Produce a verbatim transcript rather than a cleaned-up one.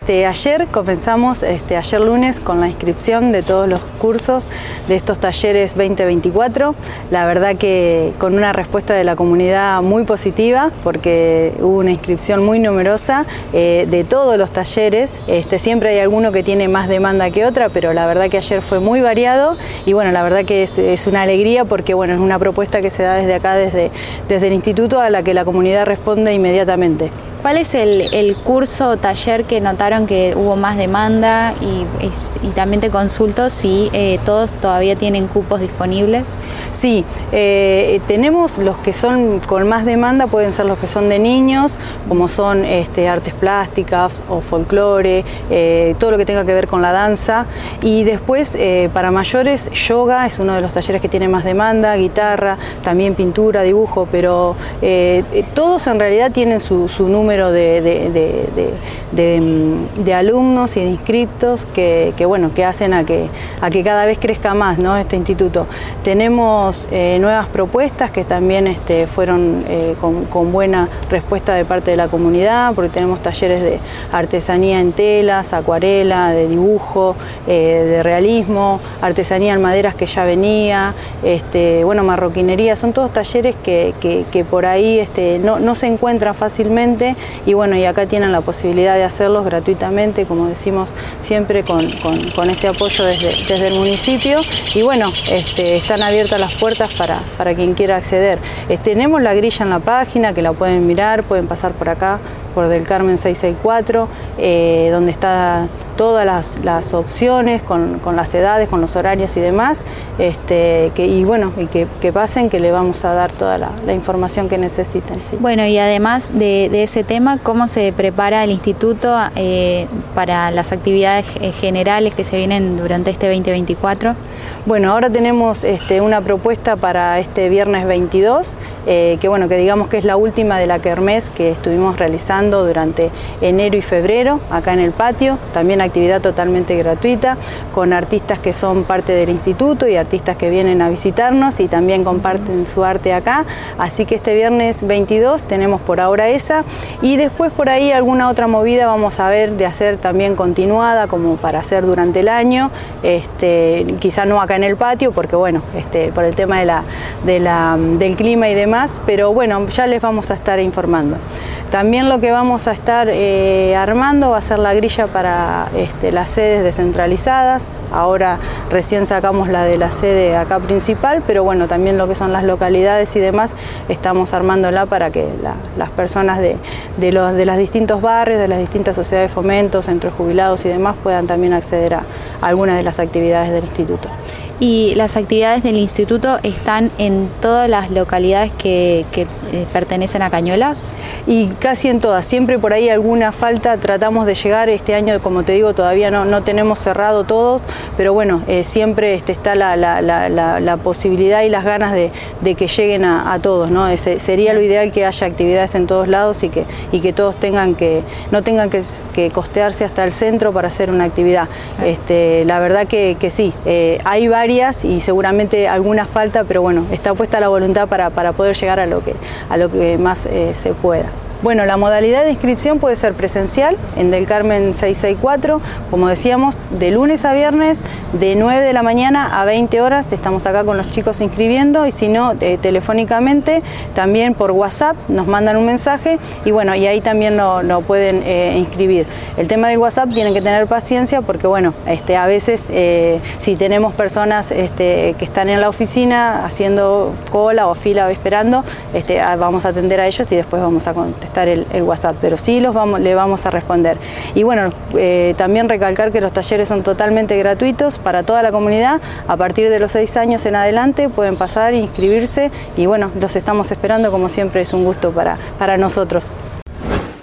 Este, ayer comenzamos, este, ayer lunes, con la inscripción de todos los cursos de estos talleres veinte veinticuatro. La verdad que con una respuesta de la comunidad muy positiva, porque hubo una inscripción muy numerosa eh, de todos los talleres. Este, siempre hay alguno que tiene más demanda que otra, pero la verdad que ayer fue muy variado y bueno, la verdad que es, es una alegría porque bueno, es una propuesta que se da desde acá, desde, desde el instituto, a la que la comunidad responde inmediatamente. ¿Cuál es el, el curso o taller que notaron que hubo más demanda? Y, y, y también te consulto si eh, todos todavía tienen cupos disponibles. Sí, eh, tenemos los que son con más demanda, pueden ser los que son de niños, como son este, artes plásticas o folclore, eh, todo lo que tenga que ver con la danza. Y después, eh, para mayores, yoga es uno de los talleres que tiene más demanda, guitarra, también pintura, dibujo, pero eh, todos en realidad tienen su, su número De, de, de, de, de, de alumnos y de inscriptos que, que, bueno, que hacen a que, a que cada vez crezca más, ¿no?, este instituto. Tenemos eh, nuevas propuestas que también este, fueron eh, con, con buena respuesta de parte de la comunidad, porque tenemos talleres de artesanía en telas, acuarela, de dibujo, eh, de realismo, artesanía en maderas que ya venía, este, bueno, marroquinería. Son todos talleres que, que, que por ahí este, no, no se encuentran fácilmente. Y bueno, y acá tienen la posibilidad de hacerlos gratuitamente, como decimos siempre, con, con, con este apoyo desde, desde el municipio. Y bueno, este, están abiertas las puertas para, para quien quiera acceder. Este, tenemos la grilla en la página, que la pueden mirar, pueden pasar por acá, por Del Carmen seiscientos sesenta y cuatro, eh, donde está todas las, las opciones, con, con las edades, con los horarios y demás, este, que, y bueno, y que, que pasen, que le vamos a dar toda la, la información que necesiten. Sí. Bueno, y además de, de ese tema, ¿cómo se prepara el instituto eh, para las actividades generales que se vienen durante este veinte veinticuatro? Bueno, ahora tenemos este, una propuesta para este viernes veintidós, eh, que bueno, que digamos que es la última de la kermés que estuvimos realizando durante enero y febrero, acá en el patio, también actividad totalmente gratuita, con artistas que son parte del instituto y artistas que vienen a visitarnos y también comparten su arte acá. Así que este viernes veintidós tenemos por ahora esa, y después por ahí alguna otra movida vamos a ver de hacer también continuada, como para hacer durante el año, este, quizá no acá en el patio, porque bueno, este, por el tema de la, de la, del clima y demás, pero bueno, ya les vamos a estar informando. También lo que vamos a estar eh, armando va a ser la grilla para este, las sedes descentralizadas. Ahora recién sacamos la de la sede acá principal, pero bueno, también lo que son las localidades y demás, estamos armándola para que la, las personas de, de, los, de los distintos barrios, de las distintas sociedades de fomento, centros jubilados y demás, puedan también acceder a, a algunas de las actividades del instituto. ¿Y las actividades del instituto están en todas las localidades que, que eh, pertenecen a Cañuelas? Y casi en todas, siempre por ahí alguna falta tratamos de llegar. Este año, como te digo, todavía no, no tenemos cerrado todos, pero bueno, eh, siempre este, está la, la, la, la, la posibilidad y las ganas de, de que lleguen a, a todos, ¿no? Ese, sería lo ideal, que haya actividades en todos lados y que, y que todos tengan que, no tengan que, que costearse hasta el centro para hacer una actividad. Este, la verdad que, que sí, eh, hay varias y seguramente alguna falta, pero bueno, está puesta la voluntad para, para poder llegar a lo que, a lo que más eh, se pueda. Bueno, la modalidad de inscripción puede ser presencial en Del Carmen seiscientos sesenta y cuatro, como decíamos, de lunes a viernes, de nueve de la mañana a veinte horas, estamos acá con los chicos inscribiendo, y si no, eh, telefónicamente, también por WhatsApp, nos mandan un mensaje, y bueno, y ahí también lo, lo pueden eh, inscribir. El tema del WhatsApp tienen que tener paciencia, porque bueno, este, a veces eh, si tenemos personas este, que están en la oficina haciendo cola o fila o esperando, este, vamos a atender a ellos y después vamos a contestar El, el WhatsApp, pero sí los vamos, le vamos a responder. Y bueno, eh, también recalcar que los talleres son totalmente gratuitos para toda la comunidad. A partir de los seis años en adelante pueden pasar e inscribirse, y bueno, los estamos esperando, como siempre. Es un gusto para, para nosotros.